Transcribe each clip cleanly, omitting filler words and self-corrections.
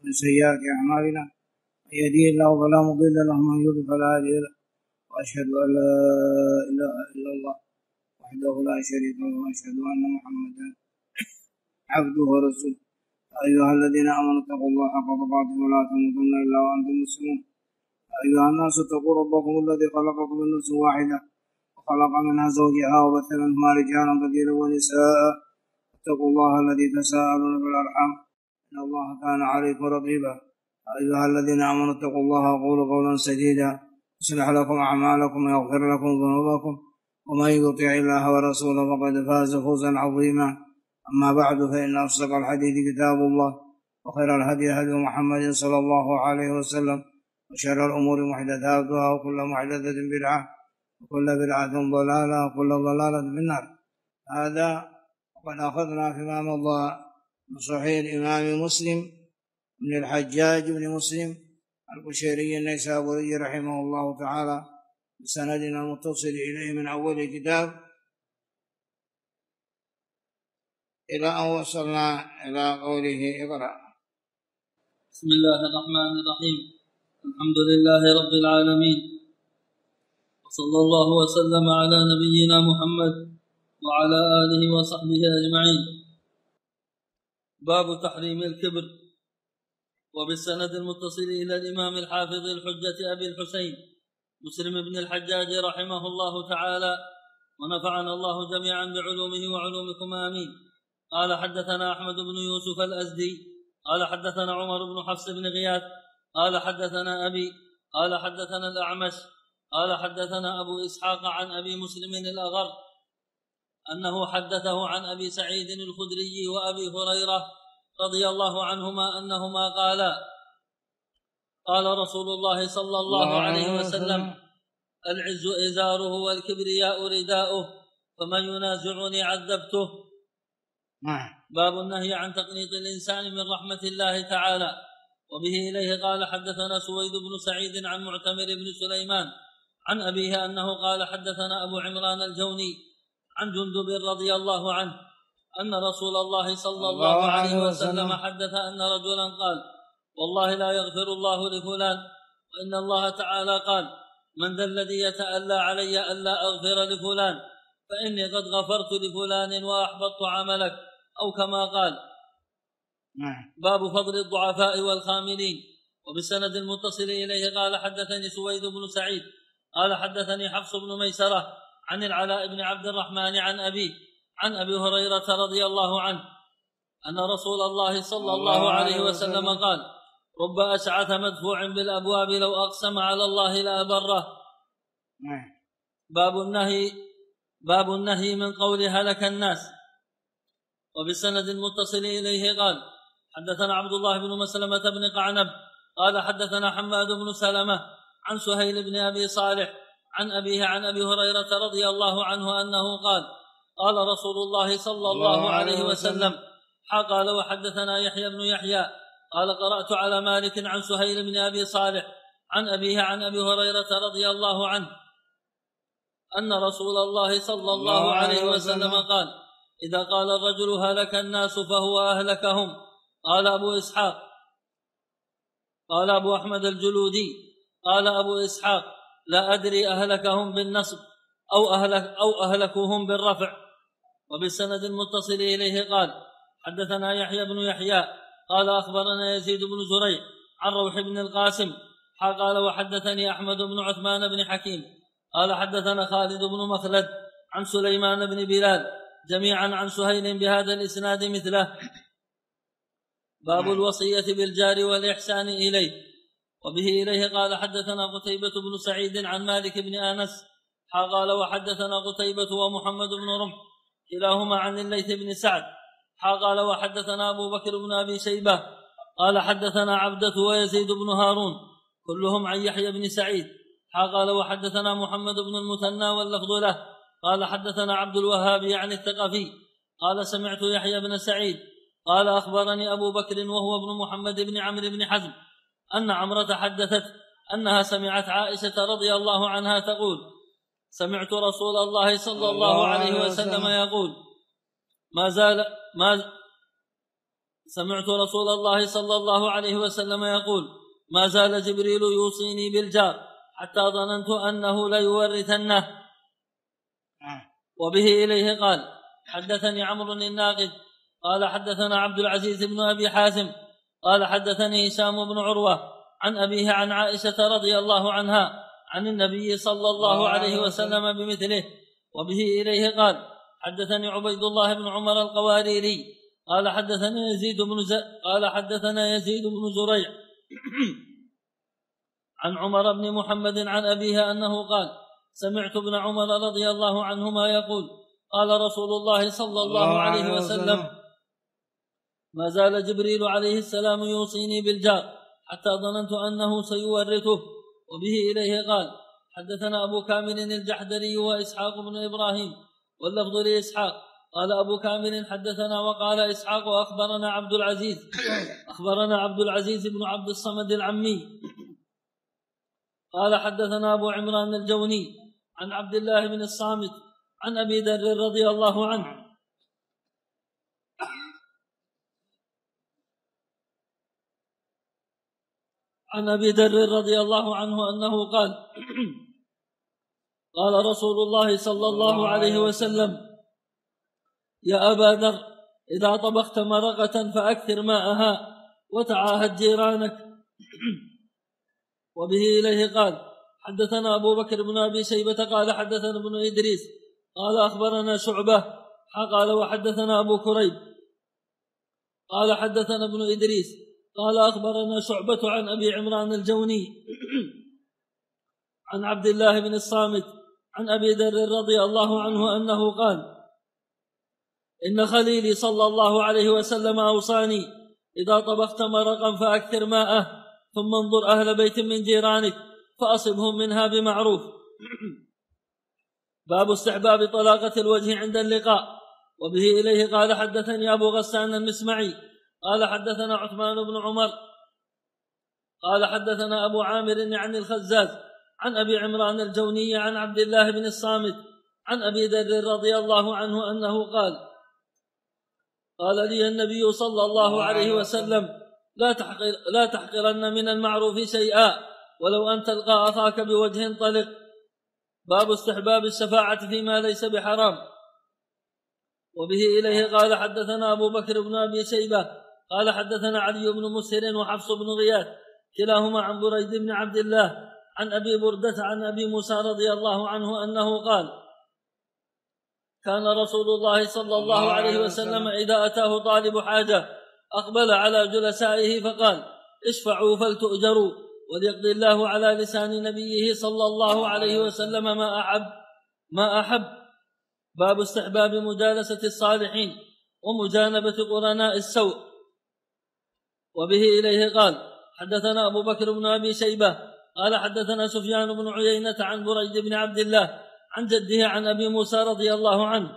ومن سيئات أعمالنا من يهده الله فلا مضل له ومن يضلل فلا هادي له وأشهد أن لا إله إلا الله وحده لا شريك له وأشهد أن محمدا عبده ورسوله. أيها الذين آمنوا اتقوا الله حق تقاته ولا تموتن إلا وأنتم مسلمون. أيها الناس اتقوا ربكم الذي خلقكم من نفس واحدة وخلق منها زوجها وبث منهما رجالا كثيرا ونساء. اتقوا الله الذي تساءلون بالأرحام إن الله كان عليكم رقيبا. أيها الذين آمنوا اتقوا الله وقولوا قولا سديدا يصلح لكم أعمالكم ويغفر لكم ذنوبكم ومن يطع الله ورسوله فقد فاز فوزا عظيما. أما بعد فإن أصدق الحديث كتاب الله وخير الهدي هدي محمد صلى الله عليه وسلم وشر الأمور محدثاتها وكل محدثة بدعة وكل بدعة ضلالة وكل ضلالة في النار. هذا وقد أخذنا فيما مضى من صحيح الإمام مسلم بن الحجاج بن مسلم القشيري النيسابوري رحمه الله تعالى بسندنا المتصل إليه من أول الكتاب إلى أن وصلنا إلى قوله اقرأ. بسم الله الرحمن الرحيم. الحمد لله رب العالمين وصلى الله وسلم على نبينا محمد وعلى آله وصحبه أجمعين. باب تحريم الكبر. وبالسند المتصل إلى الإمام الحافظ الحجة أبي الحسين مسلم بن الحجاج رحمه الله تعالى ونفعنا الله جميعا بعلومه وعلومكم آمين. قال حدثنا أحمد بن يوسف الأزدي قال حدثنا عمر بن حفص بن غياث قال حدثنا أبي قال حدثنا الأعمش قال حدثنا أبو إسحاق عن أبي مسلم الأغر أنه حدثه عن أبي سعيد الخدري وأبي هريرة رضي الله عنهما أنهما قالا قال رسول الله صلى الله عليه وسلم العز إزاره والكبرياء رداؤه فمن ينازعني عذبته. باب النهي عن تقنيط الإنسان من رحمة الله تعالى. وبه إليه قال حدثنا سويد بن سعيد عن معتمر بن سليمان عن أبيه أنه قال حدثنا أبو عمران الجوني عن جندب رضي الله عنه أن رسول الله صلى الله عليه وسلم حدث أن رجلا قال والله لا يغفر الله لفلان وإن الله تعالى قال من ذا الذي يتألى علي ألا أغفر لفلان فإني قد غفرت لفلان وأحبطت عملك أو كما قال. باب فضل الضعفاء والخاملين. وبالسند المتصل إليه قال حدثني سويد بن سعيد قال حدثني حفص بن ميسرة عن العلاء بن عبد الرحمن عن أبي هريرة رضي الله عنه أن رسول الله صلى الله عليه وسلم قال رب أشعث مدفوع بالأبواب لو أقسم على الله لأبره. باب النهي من قول هلك الناس. وبالسند المتصل إليه قال حدثنا عبد الله بن مسلمة بن قعنب قال حدثنا حماد بن سلمة عن سهيل بن أبي صالح عن أبيه عن أبي هريرة رضي الله عنه أنه قال قال رسول الله صلى الله عليه وسلم قال وحدثنا يحيى بن يحيى قال قرأت على مالك عن سهيل بن أبي صالح عن أبيه عن أبي هريرة رضي الله عنه أن رسول الله صلى الله عليه وسلم قال إذا قال الرجل هلك الناس فهو أهلكهم. قال أبو إسحاق قال أبو أحمد الجلودي قال أبو إسحاق لا أدري أهلكهم بالنصب أو أهلكوهم بالرفع. وبالسند المتصل إليه قال حدثنا يحيى بن يحيى قال أخبرنا يزيد بن زريع عن روح بن القاسم قال وحدثني أحمد بن عثمان بن حكيم قال حدثنا خالد بن مخلد عن سليمان بن بلال جميعا عن سهيل بهذا الإسناد مثله. باب الوصية بالجار والإحسان إليه. وبه إليه قال حدثنا قتيبة بن سعيد عن مالك بن أنس قال وحدثنا قتيبة ومحمد بن رمح كلاهما عن الليث بن سعد قال وحدثنا أبو بكر بن أبي شيبة قال حدثنا عبدة ويزيد بن هارون كلهم عن يحيى بن سعيد قال وحدثنا محمد بن المثنى واللفظ له قال حدثنا عبد الوهاب عن الثقفي قال سمعت يحيى بن سعيد قال أخبرني أبو بكر وهو ابن محمد بن عمرو بن حزم أن عمرة حدثت أنها سمعت عائشة رضي الله عنها تقول سمعت رسول الله صلى الله عليه وسلم يقول سمعت رسول الله صلى الله عليه وسلم يقول: ما زال جبريل يوصيني بالجار حتى ظننت أنه ليورثنه. وبه إليه قال: حدثني عمرو الناقد قال حدثنا عبد العزيز بن أبي حازم قال حدثني هشام بن عروة عن أبيه عن عائشة رضي الله عنها عن النبي صلى الله عليه وسلم بمثله. وبه إليه قال: حدثني عبيد الله بن عمر القواريري قال حدثنا يزيد بن زريع عن عمر بن محمد عن أبيه أنه قال: سمعت ابن عمر رضي الله عنهما يقول: قال رسول الله صلى الله عليه وسلم: ما زال جبريل عليه السلام يوصيني بالجار حتى ظننت أنه سيورثه. وبه إليه قال: حدثنا أبو كامل الجحدري وإسحاق بن إبراهيم واللفظ لإسحاق قال أبو كامل حدثنا وقال إسحاق أخبرنا عبد العزيز بن عبد الصمد العمي قال حدثنا أبو عمران الجوني عن عبد الله بن الصامت عن أبي ذر رضي الله عنه أنه قال: قال رسول الله صلى الله عليه وسلم: يا أبا ذر، إذا طبخت مرقة فأكثر ماءها وتعاهد جيرانك. وبه إليه قال: حدثنا أبو بكر بن أبي شيبة قال حدثنا ابن إدريس قال أخبرنا شعبة قال وحدثنا أبو كريب قال حدثنا ابن إدريس قال أخبرنا شعبة عن أبي عمران الجوني عن عبد الله بن الصامت عن أبي ذر رضي الله عنه أنه قال: إن خليلي صلى الله عليه وسلم أوصاني: إذا طبخت مرقا فأكثر ماءه، ثم انظر أهل بيت من جيرانك فأصبهم منها بمعروف. باب استحباب طلاقة الوجه عند اللقاء. وبه إليه قال حدثني أبو غسان المسمعي قال حدثنا عثمان بن عمر قال حدثنا أبو عامر عن الخزاز عن أبي عمران الجوني عن عبد الله بن الصامت عن أبي ذر رضي الله عنه أنه قال لي النبي صلى الله عليه وسلم: لا تحقرن من المعروف شيئا ولو أن تلقى أخاك بوجه طلق. باب استحباب الشفاعة فيما ليس بحرام. وبه إليه قال حدثنا أبو بكر بن أبي شيبة قال حدثنا علي بن مسهر وحفص بن غياث كلاهما عن بريد بن عبد الله عن أبي بردة عن أبي موسى رضي الله عنه أنه قال: كان رسول الله صلى الله عليه وسلم إذا أتاه طالب حاجة أقبل على جلسائه فقال: اشفعوا فلتؤجروا، وليقضي الله على لسان نبيه صلى الله عليه وسلم ما أحب. باب استحباب مجالسة الصالحين ومجانبة قرناء السوء. وبه إليه قال حدثنا أبو بكر بن أبي شيبة قال حدثنا سفيان بن عيينة عن بريد بن عبد الله عن جده عن أبي موسى رضي الله عنه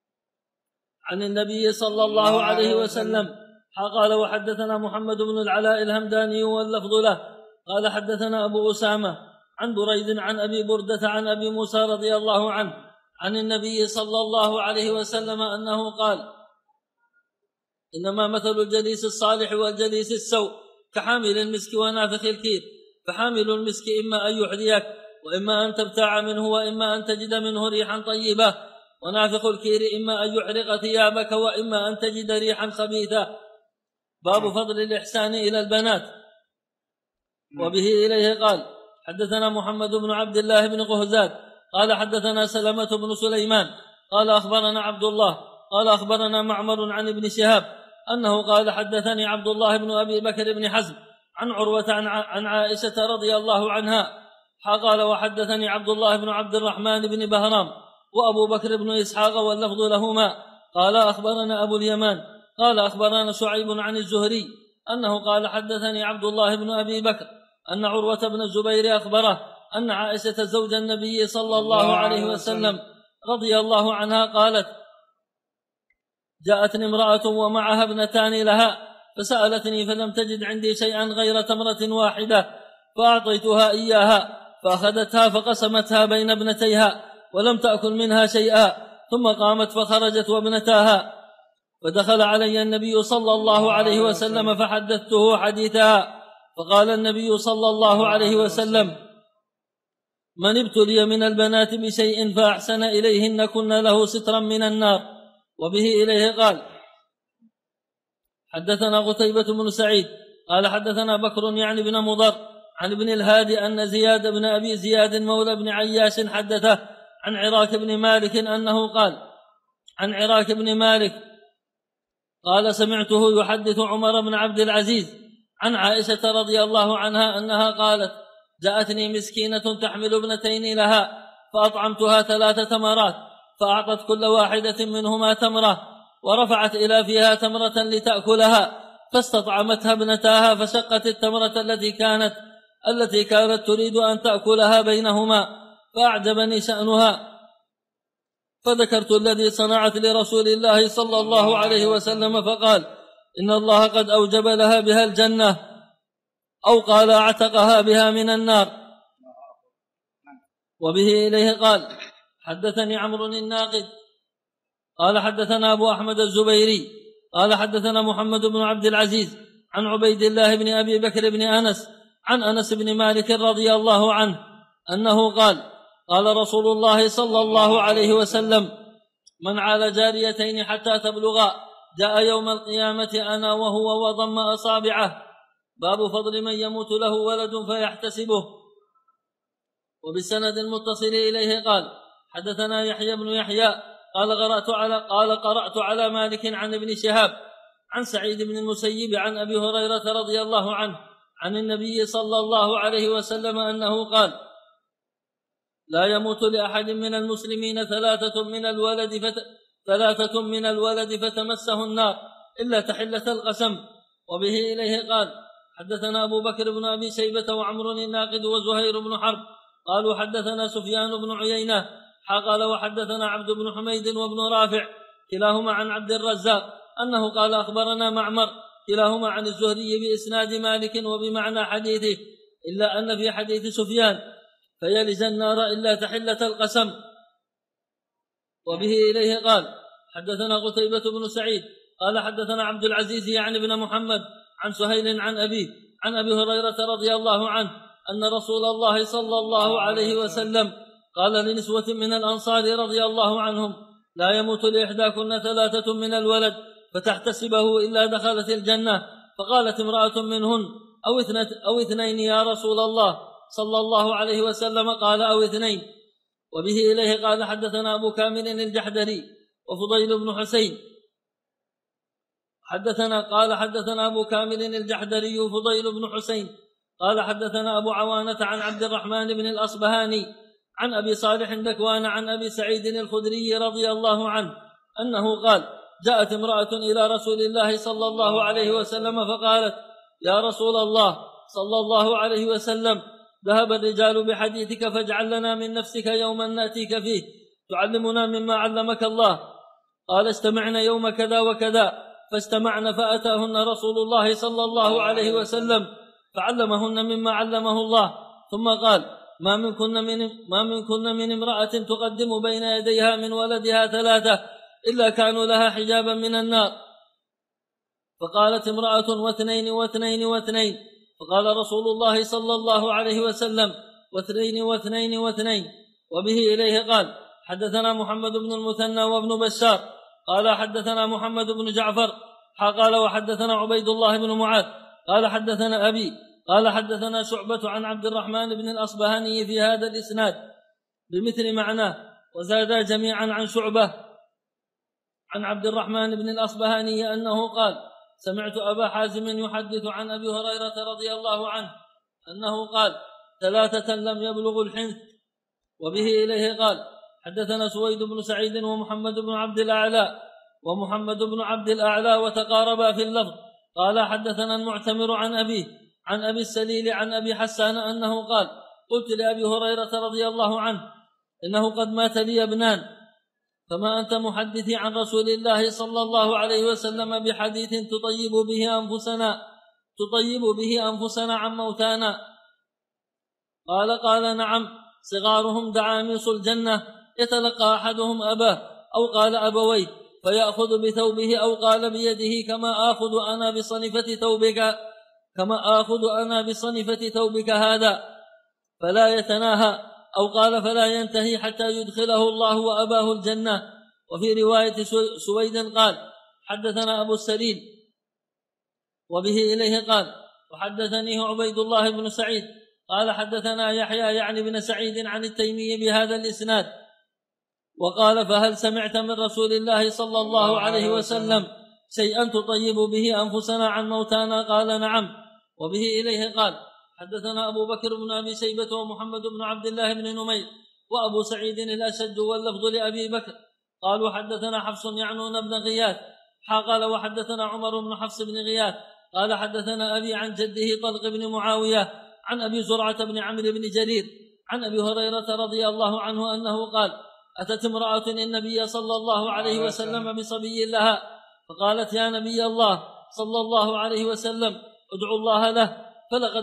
عن النبي صلى الله عليه وسلم قال: وحدثنا محمد بن العلاء الهمداني واللفظ له قال حدثنا أبو أسامة عن بريد عن أبي بردة عن أبي موسى رضي الله عنه عن النبي صلى الله عليه وسلم أنه قال: إنما مثل الجليس الصالح والجليس السوء كحامل المسك ونافخ الكير، فحامل المسك إما أن يحذيك وإما أن تبتاع منه وإما أن تجد منه ريحا طيبة، ونافخ الكير إما أن يحرق ثيابك وإما أن تجد ريحا خبيثة. باب فضل الإحسان إلى البنات. وبه إليه قال حدثنا محمد بن عبد الله بن قهزاد قال حدثنا سلمة بن سليمان قال أخبرنا عبد الله قال أخبرنا معمر عن ابن شهاب أنه قال حدثني عبد الله بن أبي بكر بن حزم عن عروة عن عائشة رضي الله عنها قال: وحدثني عبد الله بن عبد الرحمن بن بهرام وأبو بكر بن إسحاق واللفظ لهما قال أخبرنا أبو اليمان قال أخبرنا شعيب عن الزهري أنه قال حدثني عبد الله بن أبي بكر أن عروة بن الزبير أخبره أن عائشة زوج النبي صلى الله عليه وسلم رضي الله عنها قالت: جاءتني امرأة ومعها ابنتان لها فسألتني فلم تجد عندي شيئا غير تمرة واحدة فأعطيتها إياها فأخذتها فقسمتها بين ابنتيها ولم تأكل منها شيئا، ثم قامت فخرجت وابنتاها فدخل علي النبي صلى الله عليه وسلم فحدثته حديثها، فقال النبي صلى الله عليه وسلم: من ابتلي من البنات بشيء فأحسن إليهن كن له سترا من النار. وبه إليه قال: حدثنا قتيبة بن سعيد قال حدثنا بكر يعني بن مضر عن ابن الهادي أن زياد بن أبي زياد مولى بن عياش حدثه عن عراك بن مالك أنه قال: عن عراك بن مالك قال: سمعته يحدث عمر بن عبد العزيز عن عائشة رضي الله عنها أنها قالت: جاءتني مسكينة تحمل ابنتين لها فأطعمتها 3 تمرات، فأعطت كل واحدة منهما تمرة، ورفعت إلى فيها تمرة لتأكلها، فاستطعمتها ابنتاها فشقت التمرة التي كانت تريد أن تأكلها بينهما، فأعجبني شأنها، فذكرت الذي صنعت لرسول الله صلى الله عليه وسلم، فقال: إن الله قد أوجب لها بها الجنة، أو قال: اعتقها بها من النار. وبه إليه قال: حدثني عمرو الناقد قال حدثنا أبو أحمد الزبيري قال حدثنا محمد بن عبد العزيز عن عبيد الله بن أبي بكر بن أنس عن أنس بن مالك رضي الله عنه أنه قال: قال رسول الله صلى الله عليه وسلم: من عال جاريتين حتى تبلغا جاء يوم القيامة أنا وهو وضم أصابعه. باب فضل من يموت له ولد فيحتسبه. وبالسند المتصل إليه قال: حدثنا يحيى بن يحيى قال قرأت على مالك عن ابن شهاب عن سعيد بن المسيب عن أبي هريرة رضي الله عنه عن النبي صلى الله عليه وسلم أنه قال: لا يموت لأحد من المسلمين 3 من الولد فتمسه النار إلا تحلة القسم. وبه إليه قال: حدثنا أبو بكر بن أبي شيبة وعمر الناقد وزهير بن حرب قالوا حدثنا سفيان بن عيينة قال وحدثنا عبد بن حميد وابن رافع كلاهما عن عبد الرزاق أنه قال: أخبرنا معمر كلاهما عن الزهري بإسناد مالك وبمعنى حديثه، إلا أن في حديث سفيان: فيلج النار إلا تحلة القسم. وبه إليه قال: حدثنا قتيبة بن سعيد قال حدثنا عبد العزيز يعني بن محمد عن سهيل عن أبي هريرة رضي الله عنه أن رسول الله صلى الله عليه وسلم قال لنسوة من الأنصار رضي الله عنهم: لا يموت لإحداكن 3 من الولد فتحتسبه إلا دخلت الجنة. فقالت امرأة منهن: أو 2 يا رسول الله صلى الله عليه وسلم؟ قال: أو 2. وبه إليه قال: حدثنا أبو كامل الجحدري وفضيل بن حسين حدثنا أبو كامل الجحدري وفضيل بن حسين قال حدثنا أبو عوانة عن عبد الرحمن بن الأصبهاني عن أبي صالح ذكوان عن أبي سعيد الخدري رضي الله عنه أنه قال: جاءت امرأة إلى رسول الله صلى الله عليه وسلم فقالت: يا رسول الله صلى الله عليه وسلم، ذهب الرجال بحديثك فاجعل لنا من نفسك يوما نأتيك فيه تعلمنا مما علمك الله. قال: استمعنا يوم كذا وكذا، فاستمعنا فأتاهن رسول الله صلى الله عليه وسلم فعلمهن مما علمه الله، ثم قال: ما منكن من امرأة تقدم بين يديها من ولدها 3 إلا كانوا لها حجابا من النار. فقالت امرأة: 2 و2 و2. فقال رسول الله صلى الله عليه وسلم: 2 و2 و2. وبه إليه قال: حدثنا محمد بن المثنى وابن بشار قال حدثنا محمد بن جعفر قال وحدثنا عبيد الله بن معاذ قال حدثنا أبي قال حدثنا شعبة عن عبد الرحمن بن الأصبهاني في هذا الإسناد بمثل معناه، وزادا جميعا عن شعبة عن عبد الرحمن بن الأصبهاني أنه قال: سمعت أبا حازم يحدث عن أبي هريرة رضي الله عنه أنه قال: 3 لم يبلغوا الحنث. وبه إليه قال: حدثنا سويد بن سعيد ومحمد بن عبد الأعلى وتقاربا في اللفظ. قال: حدثنا المعتمر عن أبي السليل عن أبي حسان أنه قال: قلت لأبي هريرة رضي الله عنه: إنه قد مات لي ابنان، فما أنت محدثي عن رسول الله صلى الله عليه وسلم بحديث تطيب به أنفسنا عن موتانا؟ قال: نعم، صغارهم دعاميص الجنة يتلقى أحدهم أباه أو قال أبويه، فيأخذ بثوبه أو قال بيده كما آخذ أنا بصنفة ثوبك هذا، فلا يتناهى، أو قال فلا ينتهي حتى يدخله الله وأباه الجنة. وفي رواية سويد قال حدثنا أبو السليل وبه إليه قال وحدثنيه عبيد الله بن سعيد قال حدثنا يحيى يعني بن سعيد عن التيمي بهذا الإسناد. وقال فهل سمعت من رسول الله صلى الله عليه وسلم شيئا تطيب به أنفسنا عن موتانا؟ قال نعم. وبه إليه قال حدثنا أبو بكر بن أبي شيبة ومحمد بن عبد الله بن نمير وأبو سعيد الأشج واللفظ لأبي بكر قالوا حدثنا حفص يعنون بن غياث قال وحدثنا عمر بن حفص بن غياث قال حدثنا أبي عن جده طلق بن معاوية عن أبي زرعة بن عمرو بن جرير عن أبي هريرة رضي الله عنه أنه قال أتت امرأة النبي صلى الله عليه وسلم بصبي لها فقالت يا نبي الله صلى الله عليه وسلم ادعو الله له فلقد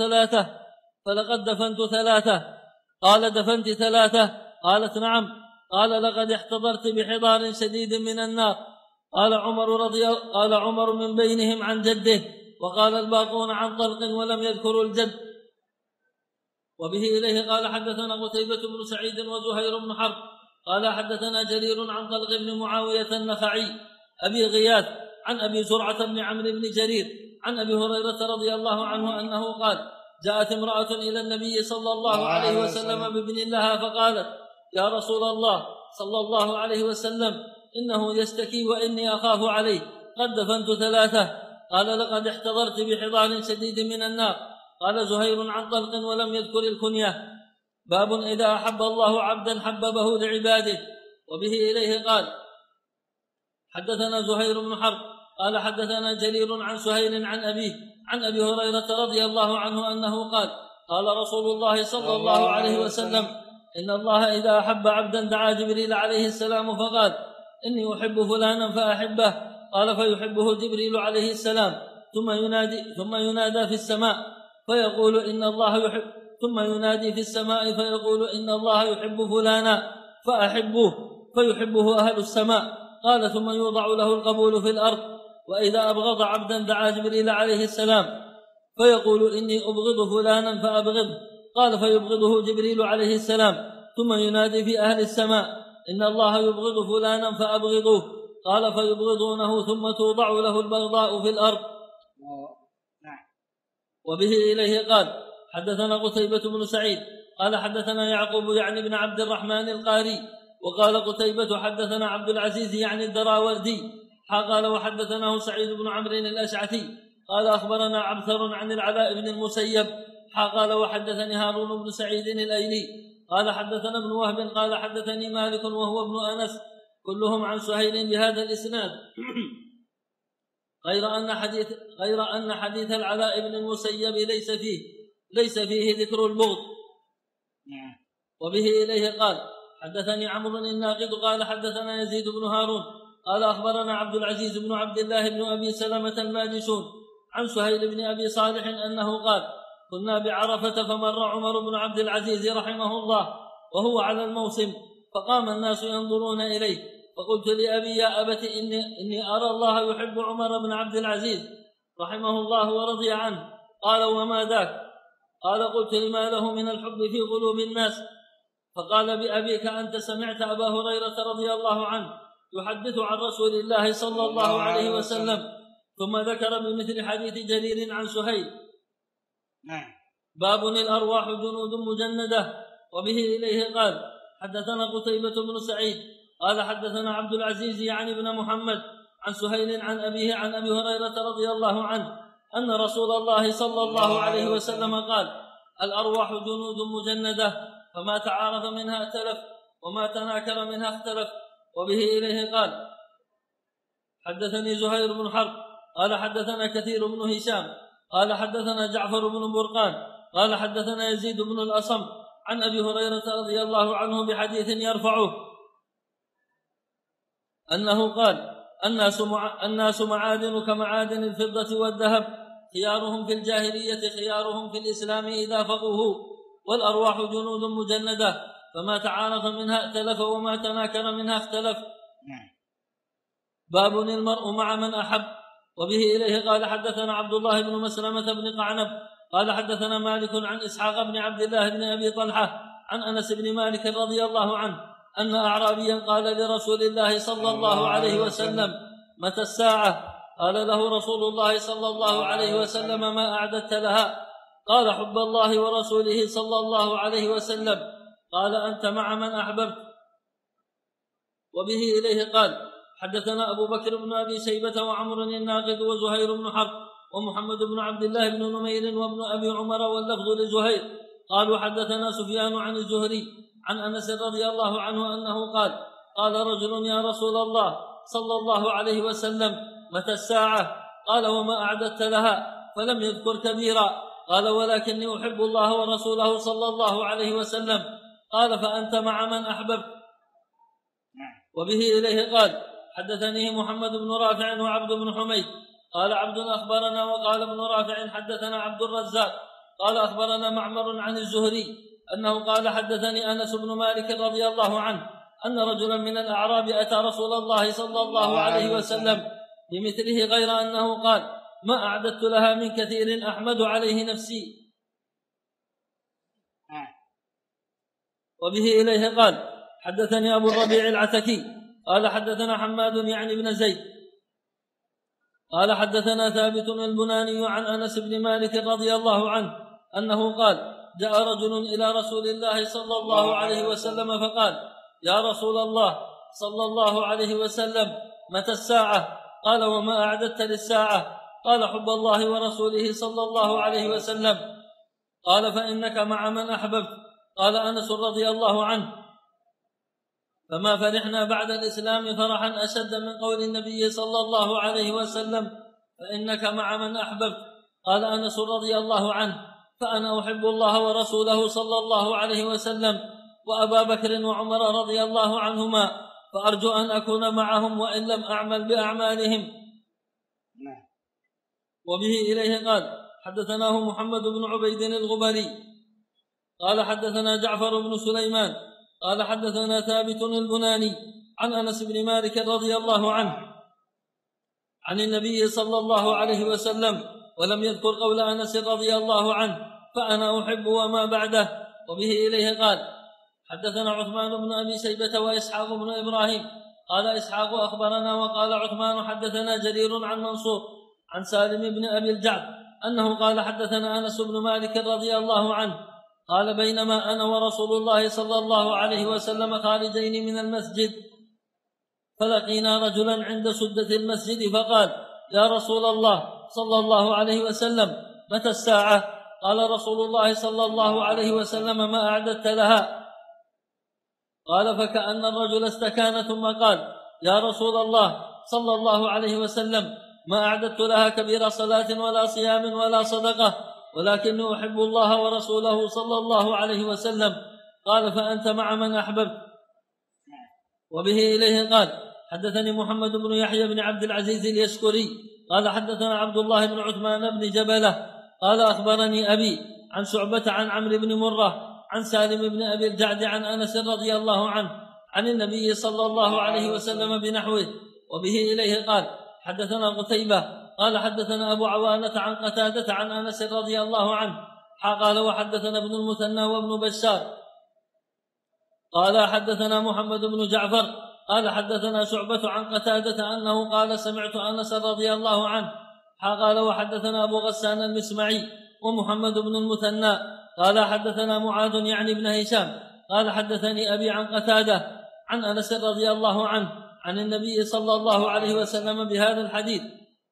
دفنت ثلاثة. قال دفنت ثلاثة؟ قالت نعم. قال لقد احتضرت بحضار شديد من النار. قال عمر من بينهم عن جده، وقال الباقون عن طلق ولم يذكروا الجد. وبه إليه قال حدثنا قتيبة بن سعيد وزهير بن حرب قال حدثنا جرير عن طلق بن معاوية النخعي أبي غياث عن أبي زرعة بن عمرو بن جرير عن أبي هريرة رضي الله عنه أنه قال جاءت امرأة إلى النبي صلى الله عليه وسلم بابن لها فقالت يا رسول الله صلى الله عليه وسلم إنه يشتكي وإني أخاف عليه قد دفنت ثلاثة. قال لقد احتضرت بحضار شديد من النار. قال زهير عن طلق ولم يذكر الكنية. باب إذا أحب الله عبدا حببه لعباده. وبه إليه قال حدثنا زهير بن حرب قال حدثنا جرير عن سهيل عن أبيه عن أبي هريرة رضي الله عنه أنه قال قال رسول الله صلى الله عليه وسلم إن الله إذا أحب عبدا دعا جبريل عليه السلام فقال إني أحب فلانا فأحبه. قال فيحبه جبريل عليه السلام ثم ينادى في السماء فيقول إن الله يحب، ثم ينادي في السماء فيقول إن الله يحب فلانا فأحبوه فيحبه أهل السماء. قال ثم يوضع له القبول في الأرض. وإذا أبغض عبدا دعا جبريل عليه السلام فيقول إني أبغض فلانا فأبغضه. قال فيبغضه جبريل عليه السلام ثم ينادي في أهل السماء إن الله يبغض فلانا فأبغضوه. قال فيبغضونه ثم توضع له البغضاء في الأرض. وبه إليه قال حدثنا قتيبة بن سعيد قال حدثنا يعقوب يعني بن عبد الرحمن القاري وقال قتيبة حدثنا عبد العزيز يعني الدراوردي قال وحدثناه سعيد بن عمرو الأشعثي قال أخبرنا عبثر عن العلاء بن المسيب قال وحدثني هارون بن سعيد الأيلي قال حدثنا ابن وهب قال حدثني مالك وهو ابن أنس كلهم عن سهيل بهذا الإسناد غير أن حديث العلاء بن المسيب ليس فيه ذكر البغض. وبه إليه قال حدثني عمرو الناقد قال حدثنا يزيد بن هارون قال أخبرنا عبد العزيز بن عبد الله بن أبي سلمة الماجشون عن سهيل بن أبي صالح أنه قال كنا بعرفة فمر عمر بن عبد العزيز رحمه الله وهو على الموسم فقام الناس ينظرون إليه فقلت لأبي يا أبت إني أرى الله يحب عمر بن عبد العزيز رحمه الله ورضي عنه. قال وما ذاك؟ قال قلت لما له من الحب في قلوب الناس؟ فقال بأبيك أنت سمعت أبا هريرة رضي الله عنه يحدث عن رسول الله صلى الله عليه وسلم ثم ذكر بمثل حديث جرير عن سهيل. باب الأرواح جنود مجندة. وبه إليه قال حدثنا قتيبة بن سعيد قال حدثنا عبد العزيز يعني بن محمد عن سهيل عن أبيه عن أبي هريرة رضي الله عنه أن رسول الله صلى الله عليه وسلم قال الأرواح جنود مجندة فما تعارف منها ائتلف وما تناكر منها اختلف. وبه إليه قال حدثني زهير بن حرب قال حدثنا كثير بن هشام قال حدثنا جعفر بن برقان قال حدثنا يزيد بن الأصم عن أبي هريرة رضي الله عنه بحديث يرفعه أنه قال الناس معادن كمعادن الفضة والذهب خيارهم في الجاهلية خيارهم في الإسلام إذا فقهوا والأرواح جنود مجندة فما تعارف منها ائتلف وما تناكر منها اختلف. باب المرء مع من أحب. وبه إليه قال حدثنا عبد الله بن مسلمة بن قعنب قال حدثنا مالك عن إسحاق بن عبد الله بن أبي طلحة عن أنس بن مالك رضي الله عنه أن أعرابيا قال لرسول الله صلى الله عليه وسلم متى الساعة؟ قال له رسول الله صلى الله عليه وسلم ما أعددت لها؟ قال حب الله ورسوله صلى الله عليه وسلم. قال أنت مع من أحببت. وبه إليه قال حدثنا أبو بكر بن أبي شيبة وعمر الناقد وزهير بن حرب ومحمد بن عبد الله بن نمير وابن أبي عمر واللفظ لزهير قالوا حدثنا سفيان عن الزهري عن أنس رضي الله عنه أنه قال قال رجل يا رسول الله صلى الله عليه وسلم متى الساعة؟ قال وما أعددت لها؟ فلم يذكر كبيرا. قال ولكني أحب الله ورسوله صلى الله عليه وسلم. قال فأنت مع من أحببت. وبه إليه قال حدثني محمد بن رافع وعبد بن حميد قال عبد أخبرنا وقال ابن رافع حدثنا عبد الرزاق قال أخبرنا معمر عن الزهري أنه قال حدثني أنس بن مالك رضي الله عنه أن رجلا من الأعراب أتى رسول الله صلى الله عليه وسلم بمثله غير أنه قال ما أعددت لها من كثير أحمد عليه نفسي. وبه إليه قال حدثني أبو الربيع العتكي قال حدثنا حماد يعني بن زيد قال حدثنا ثابت البناني عن أنس بن مالك رضي الله عنه أنه قال جاء رجل إلى رسول الله صلى الله عليه وسلم فقال يا رسول الله صلى الله عليه وسلم متى الساعة؟ قال وما أعددت للساعة؟ قال حب الله ورسوله صلى الله عليه وسلم. قال فإنك مع من أحببت. قال أنس رضي الله عنه فما فرحنا بعد الإسلام فرحا أشد من قول النبي صلى الله عليه وسلم فإنك مع من أحببت. قال أنس رضي الله عنه فأنا أحب الله ورسوله صلى الله عليه وسلم وأبا بكر وعمر رضي الله عنهما فأرجو أن أكون معهم وإن لم أعمل بأعمالهم. وبه إليه قال حدثناه محمد بن عبيد الغبري قال حدثنا جعفر بن سليمان قال حدثنا ثابت البناني عن أنس بن مالك رضي الله عنه عن النبي صلى الله عليه وسلم ولم يذكر قول أنس رضي الله عنه فأنا أحب وما بعده. وبه إليه قال حدثنا عثمان بن أبي شيبة وإسحاق بن إبراهيم قال إسحاق أخبرنا وقال عثمان حدثنا جرير عن منصور عن سالم بن أبي الجعد أنه قال حدثنا أنس بن مالك رضي الله عنه قال بينما أنا ورسول الله صلى الله عليه وسلم خارجين من المسجد فلقينا رجلا عند سدة المسجد فقال يا رسول الله صلى الله عليه وسلم متى الساعة؟ قال رسول الله صلى الله عليه وسلم ما أعددت لها؟ قال فكأن الرجل استكان ثم قال يا رسول الله صلى الله عليه وسلم ما أعددت لها كبير صلاة ولا صيام ولا صدقة ولكني أحب الله ورسوله صلى الله عليه وسلم. قال فأنت مع من أحببت. وبه إليه قال حدثني محمد بن يحيى بن عبد العزيز اليشكري قال حدثنا عبد الله بن عثمان بن جبلة قال أخبرني أبي عن شعبة عن عمرو بن مرة عن سالم بن أبي الجعد عن أنس رضي الله عنه عن النبي صلى الله عليه وسلم بنحوه. وبه إليه قال حدثنا قتيبة قال حدثنا أبو عوانة عن قتادة عن أنس رضي الله عنه قال وحدثنا ابن المثنى وابن بشار قال حدثنا محمد بن جعفر قال حدثنا شعبة عن قتادة أنه قال سمعت أنس رضي الله عنه قال وحدثنا أبو غسان المسمعي ومحمد بن المثنى قال حدثنا معاذ يعني بن هشام قال حدثني أبي عن قتادة عن أنس رضي الله عنه عن النبي صلى الله عليه وسلم بهذا الحديث.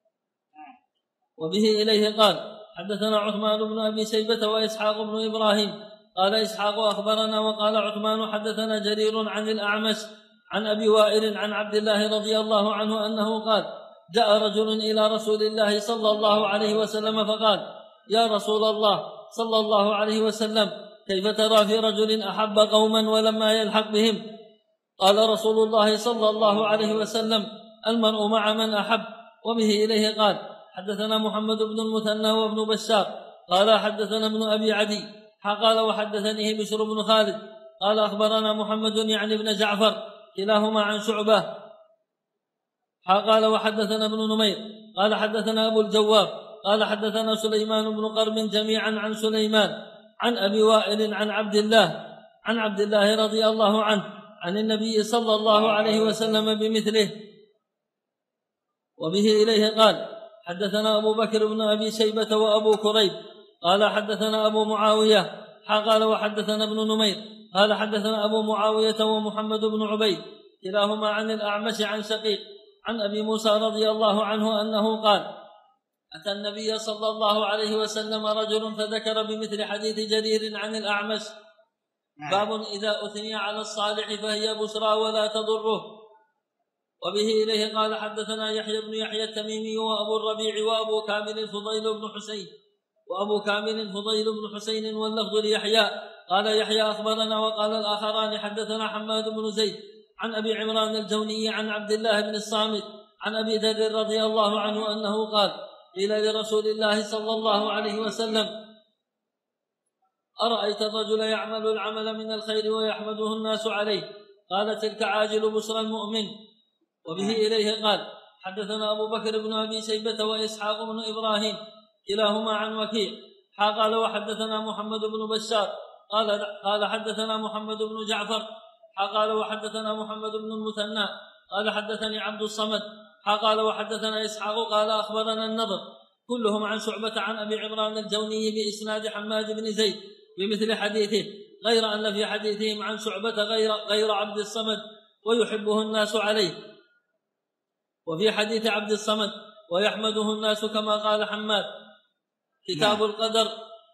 وبه إليه قال حدثنا عثمان بن أبي شيبة وإسحاق بن إبراهيم قال إسحاق أخبرنا وقال عثمان حدثنا جرير عن الأعمش عن أبي وائل عن عبد الله رضي الله عنه أنه قال جاء رجل إلى رسول الله صلى الله عليه وسلم فقال يا رسول الله صلى الله عليه وسلم كيف ترى في رجل أحب قوما ولما يلحق بهم؟ قال رسول الله صلى الله عليه وسلم المرء مع من أحب. وبه إليه قال حدثنا محمد بن المثنى وابن بشار قال حدثنا ابن أبي عدي قال وحدثني بشر بن خالد قال أخبرنا محمد يعني بن جعفر كلاهما عن شعبة قال وحدثنا ابن نمير قال حدثنا أبو الجواب قال حدثنا سليمان بن قرب جميعا عن سليمان عن أبي وائل عن عبد الله رضي الله عنه عن النبي صلى الله عليه وسلم بمثله. وبه إليه قال حدثنا أبو بكر بن أبي شيبة وأبو كريب قال حدثنا أبو معاوية قال وحدثنا ابن نمير قال حدثنا أبو معاوية ومحمد بن عبيد كلاهما عن الأعمش عن شقيق عن أبي موسى رضي الله عنه أنه قال أتى النبي صلى الله عليه وسلم رجل فذكر بمثل حديث جرير عن الأعمش. باب إذا أثني على الصالح فهي بشرى ولا تضره. وبه إليه قال حدثنا يحيى بن يحيى التميمي وأبو الربيع وأبو كامل الفضيل بن حسين واللفظ ليحيى قال يحيى أخبرنا وقال الآخران حدثنا حماد بن زيد عن أبي عمران الجوني عن عبد الله بن الصامت عن أبي ذر رضي الله عنه أنه قال قيل لرسول الله صلى الله عليه وسلم أرأيت الرجل يعمل العمل من الخير ويحمده الناس عليه قال تلك عاجل بشرى المؤمن. وبه إليه قال حدثنا أبو بكر بن أبي شيبة وإسحاق بن إبراهيم كلاهما عن وكيع قال وحدثنا محمد بن بشار قال حدثنا محمد بن جعفر قال وحدثنا محمد بن المثنى قال حدثني عبد الصمد قال وحدثنا إسحاق قال أخبرنا النضر كلهم عن شعبة عن أبي عمران الجوني بإسناد حماد بن زيد بمثل حديثه غير أن في حديثهم عن شعبة غير عبد الصمد ويحبه الناس عليه، وفي حديث عبد الصمد ويحمده الناس كما قال حماد. كتاب القدر.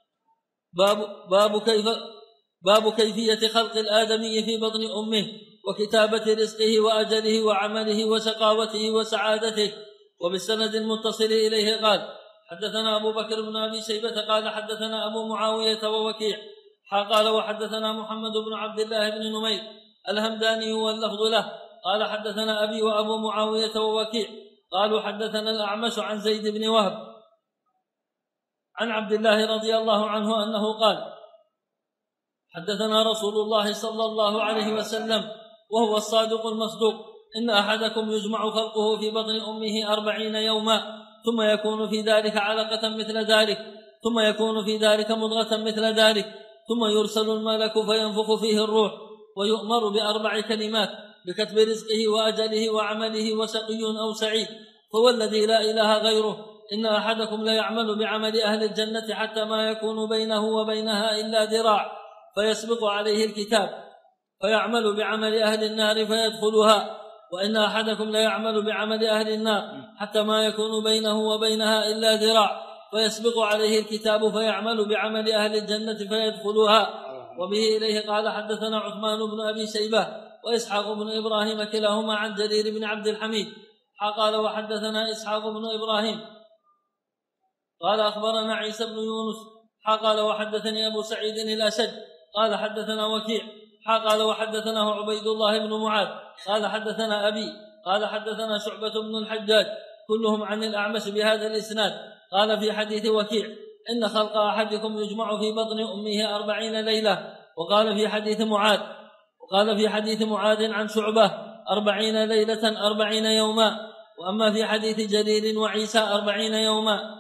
باب كيفية خلق الآدمي في بطن أمه وكتابة رزقه وأجله وعمله وشقاوته وسعادته. وبالسند المتصل إليه قال حدثنا أبو بكر بن أبي شيبة قال حدثنا أبو معاوية ووكيع قال وحدثنا محمد بن عبد الله بن نمير الهمداني واللفظ له قال حدثنا أبي وأبو معاوية ووكيع قالوا حدثنا الأعمش عن زيد بن وهب عن عبد الله رضي الله عنه أنه قال حدثنا رسول الله صلى الله عليه وسلم وهو الصادق المصدوق إن أحدكم يجمع خلقه في بطن أمه 40 يوما ثم يكون في ذلك علقة مثل ذلك ثم يكون في ذلك مضغة مثل ذلك ثم يرسل الملك فينفخ فيه الروح ويؤمر ب4 كلمات بكتب رزقه وأجله وعمله وشقي أو سعيد. فوالذي لا إله غيره إن أحدكم ليعمل بعمل أهل الجنة حتى ما يكون بينه وبينها إلا ذراع فيسبق عليه الكتاب فيعمل بعمل أهل النار فيدخلها، وإن أحدكم ليعمل بعمل أهل النار حتى ما يكون بينه وبينها إلا ذراع فيسبق عليه الكتاب فيعمل بعمل أهل الجنة فيدخلها. وبه إليه قال حدثنا عثمان بن أبي شيبة وإسحاق بن إبراهيم كلاهما عن جرير بن عبد الحميد قال وحدثنا إسحاق بن إبراهيم قال أخبرنا عيسى بن يونس قال وحدثني أبو سعيد الأشج قال حدثنا وكيع قال وحدثناه عبيد الله بن معاذ قال حدثنا أبي قال حدثنا شعبة بن الحجاج كلهم عن الأعمش بهذا الإسناد. قال في حديث وكيع إن خلق أحدكم يجمع في بطن أمه 40 ليلة. وقال في حديث معاذ عن شعبة 40 ليلة 40 يوما. وأما في حديث جرير وعيسى 40 يوما.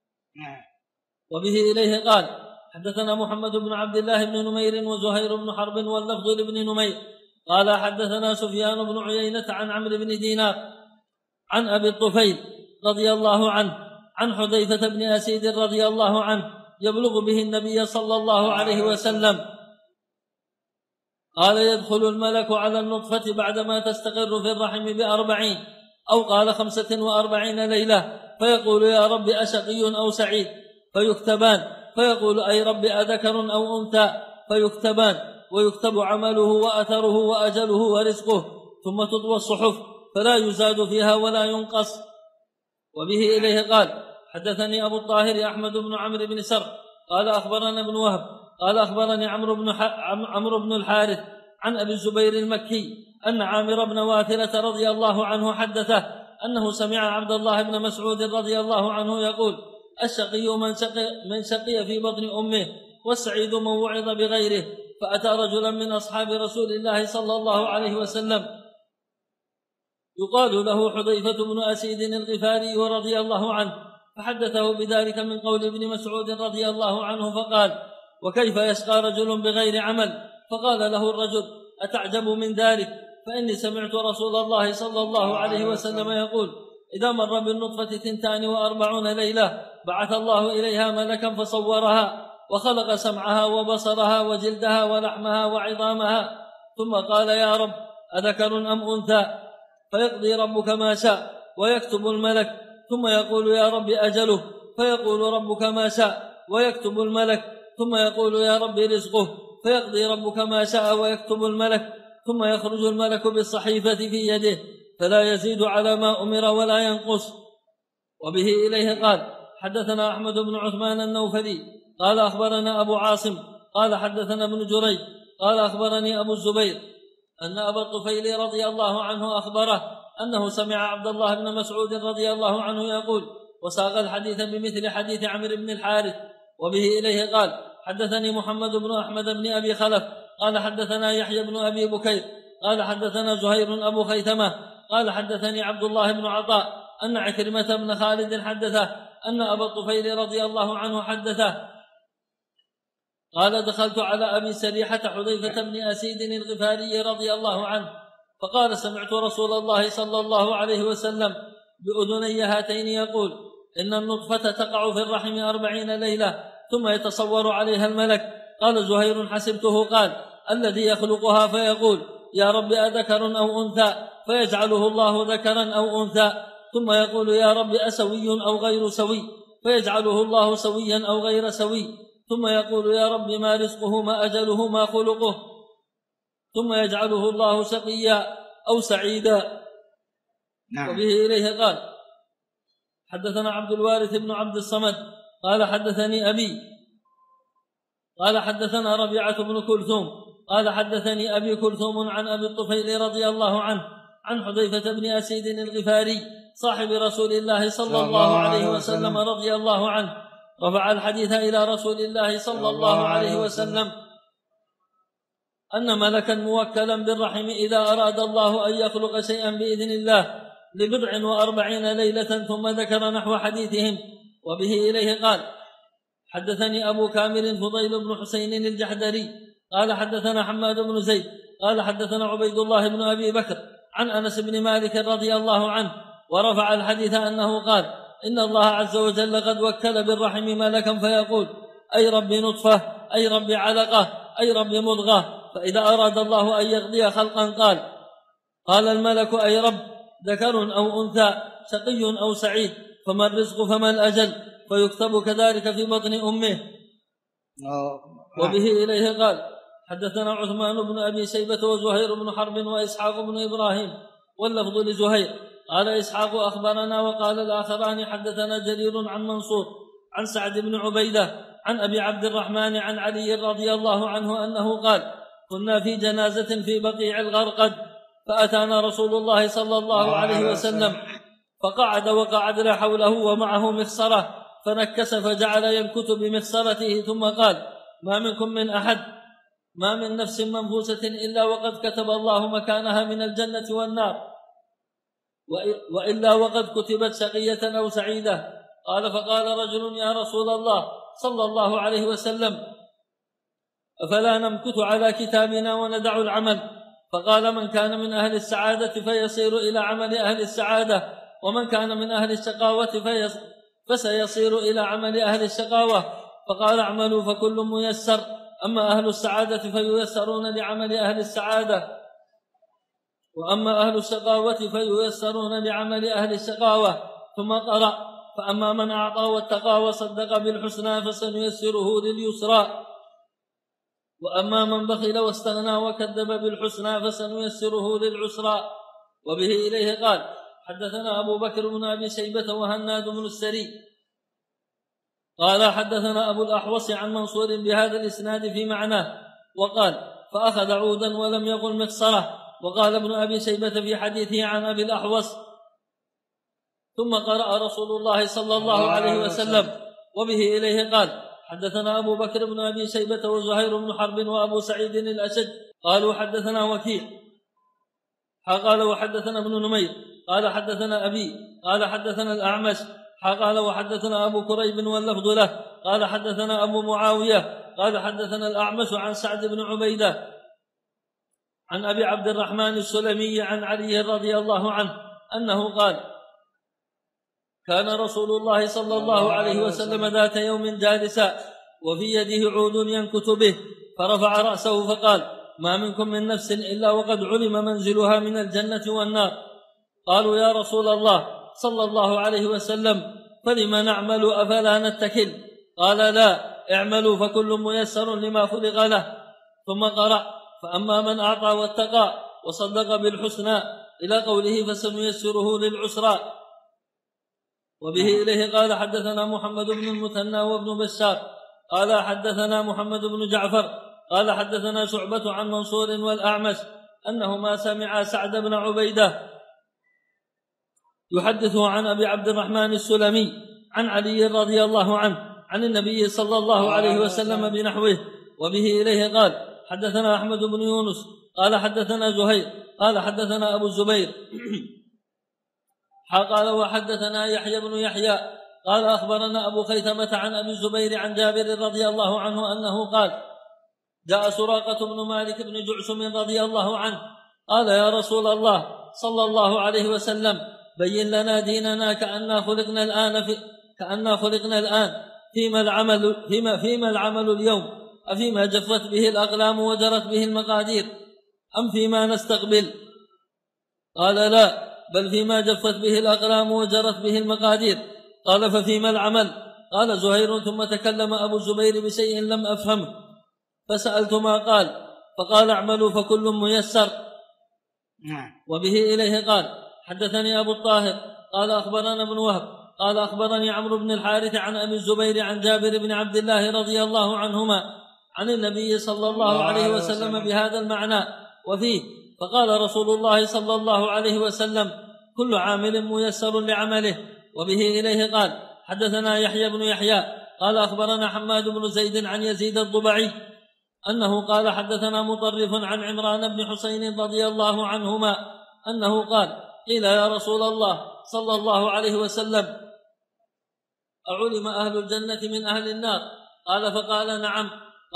وبه إليه قال حدثنا محمد بن عبد الله بن نمير وزهير بن حرب واللفظ لابن نمير قال حدثنا سفيان بن عيينة عن عمرو بن دينار عن أبي الطفيل رضي الله عنه عن حذيفة بن أسيد رضي الله عنه يبلغ به النبي صلى الله عليه وسلم قال يدخل الملك على النطفة بعدما تستقر في الرحم ب40 أو قال 45 ليلة فيقول يا رب أشقي أو سعيد فيكتبان فيقول أي رب أذكر أو أنثى فيكتبان ويكتب عمله وأثره وأجله ورزقه ثم تطوى الصحف فلا يزاد فيها ولا ينقص. وبه إليه قال حدثني أبو الطاهر أحمد بن عمرو بن سر قال أخبرنا ابن وهب قال أخبرني عمرو بن الحارث عن أبي الزبير المكي أن عامر بن واثلة رضي الله عنه حدثه أنه سمع عبد الله بن مسعود رضي الله عنه يقول الشقي من شقي في بطن أمه والسعيد من وعظ بغيره. فأتى رجلا من أصحاب رسول الله صلى الله عليه وسلم يقال له حذيفة بن أسيد الغفاري رضي الله عنه، فحدثه بذلك من قول ابن مسعود رضي الله عنه فقال: وكيف يشقى رجل بغير عمل؟ فقال له الرجل: أتعجب من ذلك؟ فإني سمعت رسول الله صلى الله عليه وسلم يقول: إذا مر بالنطفة 42 ليلة بعث الله إليها ملكا فصورها وخلق سمعها وبصرها وجلدها ولحمها وعظامها، ثم قال: يا رب أذكر أم أنثى؟ فيقضي ربك ما شاء ويكتب الملك، ثم يقول: يا رب أجله؟ فيقول ربك ما شاء ويكتب الملك، ثم يقول: يا رب رزقه؟ فيقضي ربك ما شاء ويكتب الملك، ثم يخرج الملك بالصحيفة في يده فلا يزيد على ما أمر ولا ينقص. وبه إليه قال: حدثنا أحمد بن عثمان النوفلي قال أخبرنا أبو عاصم قال حدثنا ابن جريج قال أخبرني أبو الزبير أن أبا الطفيل رضي الله عنه أخبره أنه سمع عبد الله بن مسعود رضي الله عنه يقول، وساق الحديث بمثل حديث عمرو بن الحارث. وبه إليه قال: حدثني محمد بن أحمد بن أبي خلف قال حدثنا يحيى بن أبي بكير قال حدثنا زهير أبو خيثمة قال حدثني عبد الله بن عطاء أن عكرمة بن خالد حدثه أن أبا الطفيل رضي الله عنه حدثه قال: دخلت على أبي سريحة حذيفة بن أسيد الغفاري رضي الله عنه فقال: سمعت رسول الله صلى الله عليه وسلم بأذني هاتين يقول: إن النطفة تقع في الرحم 40 ليلة ثم يتصور عليها الملك. قال زهير: حسبته قال: الذي يخلقها فيقول: يا رب أذكر أو أنثى؟ فيجعله الله ذكرا أو أنثى، ثم يقول: يا رب أسوي أو غير سوي؟ فيجعله الله سويا أو غير سوي، ثم يقول: يا رب ما رزقه ما أجله ما خلقه؟ ثم يجعله الله شقيا أو سعيدا. وبه إليه قال: حدثنا عبد الوارث بن عبد الصمد قال حدثني أبي قال حدثنا ربيعة بن كلثوم قال حدثني أبي كلثوم عن أبي الطفيل رضي الله عنه عن حذيفة بن أسيد الغفاري صاحب رسول الله صلى الله عليه وسلم رضي الله عنه، رفع الحديث إلى رسول الله صلى الله عليه وسلم أن ملكا موكلا بالرحم إذا أراد الله أن يخلق شيئا بإذن الله ل40 ليلة، ثم ذكر نحو حديثهم. وبه إليه قال: حدثني أبو كامل فضيل بن حسين الجحدري قال حدثنا حماد بن زيد قال حدثنا عبيد الله بن أبي بكر عن أنس بن مالك رضي الله عنه، ورفع الحديث أنه قال: إن الله عز وجل قد وكل بالرحم ملكا فيقول: أي رب نطفة، أي رب علقة، أي رب مضغة، فإذا أراد الله أن يقضي خلقا قال الملك: أي رب ذكر أو أنثى، شقي أو سعيد، فما الرزق فما الأجل؟ فيكتب كذلك في بطن أمه. وبه إليه قال: حدثنا عثمان بن أبي شيبة وزهير بن حرب وإسحاق بن إبراهيم، واللفظ لزهير. قال إسحاق: أخبرنا. وقال الآخران: حدثنا جرير عن منصور عن سعد بن عبيدة عن أبي عبد الرحمن عن علي رضي الله عنه أنه قال: كنا في جنازة في بقيع الغرقد، فأتانا رسول الله صلى الله عليه وسلم فقعد وقعدنا حوله ومعه مخصرة، فنكس فجعل ينكت بمخصرته، ثم قال: ما منكم من أحد، ما من نفس منفوسة إلا وقد كتب الله مكانها من الجنة والنار، وإلا وقد كتبت شقية أو سعيدة. قال: فقال رجل: يا رسول الله صلى الله عليه وسلم، أفلا نمكث على كتابنا وندع العمل؟ فقال: من كان من أهل السعادة فيصير إلى عمل أهل السعادة، ومن كان من أهل الشقاوة فسيصير إلى عمل أهل الشقاوة. فقال: اعملوا فكل ميسر، أما أهل السعادة فييسرون لعمل أهل السعادة، وأما أهل الشقاوة فييسرون لعمل أهل الشقاوة. ثم قرأ: فأما من أعطى واتقى وصدق بالحسنى فسنيسره لليسرى، وأما من بخل واستغنى وكذب بالحسنى فسنيسره للعسرى. وبه إليه قال: حدثنا أبو بكر بن أبي شيبة وهناد بن السري قال حدثنا أبو الأحوص عن منصور بهذا الإسناد في معناه، وقال: فأخذ عودا ولم يقل مخصرة. وقال ابن أبي شيبة في حديثه عن أبي الأحوص: ثم قرأ رسول الله صلى الله عليه وسلم. وبه إليه قال: حدثنا أبو بكر بن أبي شيبة وزهير بن حرب وأبو سعيد الأشج قالوا حدثنا وكيع قال وحدثنا ابن نمير قال حدثنا أبي قال حدثنا الأعمش قال وحدثنا أبو كريب واللفظ له قال حدثنا أبو معاوية قال حدثنا الأعمش عن سعد بن عبيدة عن أبي عبد الرحمن السلمي عن علي رضي الله عنه أنه قال كان رسول الله صلى الله عليه وسلم ذات يوم جالسا وفي يده عود ينكت به، فرفع رأسه فقال ما منكم من نفس إلا وقد علم منزلها من الجنة والنار. قالوا يا رسول الله صلى الله عليه وسلم فلما نعمل أفلا نتكل؟ قال لا، اعملوا فكل ميسر لما خلق له. ثم قرأ فأما من أعطى واتقى وصدق بالحسنى إلى قوله فسنيسره للعسرى. وبه إليه قال حدثنا محمد بن المثنى وابن بشار قال حدثنا محمد بن جعفر قال حدثنا شعبة عن منصور والأعمش أنهما سمعا سعد بن عبيدة يحدثه عن أبي عبد الرحمن السلمي عن علي رضي الله عنه عن النبي صلى الله عليه وسلم بنحوه. وبه إليه قال حدثنا أحمد بن يونس قال حدثنا زهير قال حدثنا أبو الزبير قال وحدثنا يحيى بن يحيى قال أخبرنا أبو خيثمة عن أبي الزبير عن جابر رضي الله عنه أنه قال جاء سراقة بن مالك بن جعشم رضي الله عنه قال يا رسول الله صلى الله عليه وسلم بين لنا ديننا كأننا خلقنا الآن فيما العمل اليوم، أفيما جفت به الأقلام وجرت به المقادير أم فيما نستقبل؟ قال لا، بل فيما جفت به الأقلام وجرت به المقادير. قال ففيما العمل؟ قال زهير. ثم تكلم أبو الزبير بشيء لم أفهمه فسألت ما قال، فقال اعملوا فكل ميسر. وبه إليه قال حدثني أبو الطاهر قال أخبرنا ابن وهب قال أخبرني عمرو بن الحارث عن أبي الزبير عن جابر بن عبد الله رضي الله عنهما عن النبي صلى الله عليه وسلم بهذا المعنى وفيه فقال رسول الله صلى الله عليه وسلم كل عامل ميسر لعمله. وبه إليه قال حدثنا يحيى بن يحيى قال أخبرنا حماد بن زيد عن يزيد الضبعي أنه قال حدثنا مطرف عن عمران بن حسين رضي الله عنهما أنه قال قيل يا رسول الله صلى الله عليه وسلم أعلم أهل الجنة من أهل النار؟ قال فقال نعم.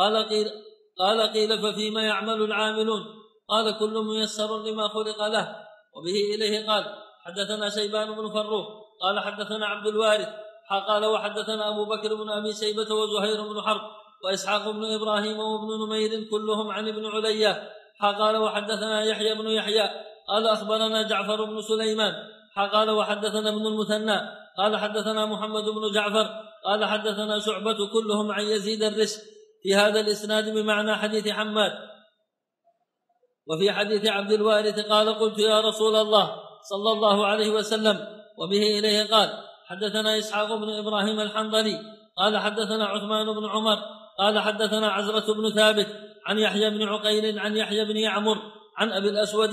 قال قيل ففيما يعمل العاملون؟ قال كل ميسر لما خلق له. وبه إليه قال حدثنا شيبان بن فروخ قال حدثنا عبد الوارث قال وحدثنا أبو بكر بن أبي شيبة وزهير بن حرب وإسحاق بن إبراهيم وابن نمير كلهم عن ابن علية قال وحدثنا يحيى بن يحيى قال أخبرنا جعفر بن سليمان قال وحدثنا ابن المثنى قال حدثنا محمد بن جعفر قال حدثنا شعبة كلهم عن يزيد الرزق في هذا الإسناد بمعنى حديث حماد. وفي حديث عبد الوارث قال قلت يا رسول الله صلى الله عليه وسلم. وبه إليه قال حدثنا إسحاق بن إبراهيم الحنظلي قال حدثنا عثمان بن عمر قال حدثنا عزرة بن ثابت عن يحيى بن عقيل عن يحيى بن يعمر عن أبي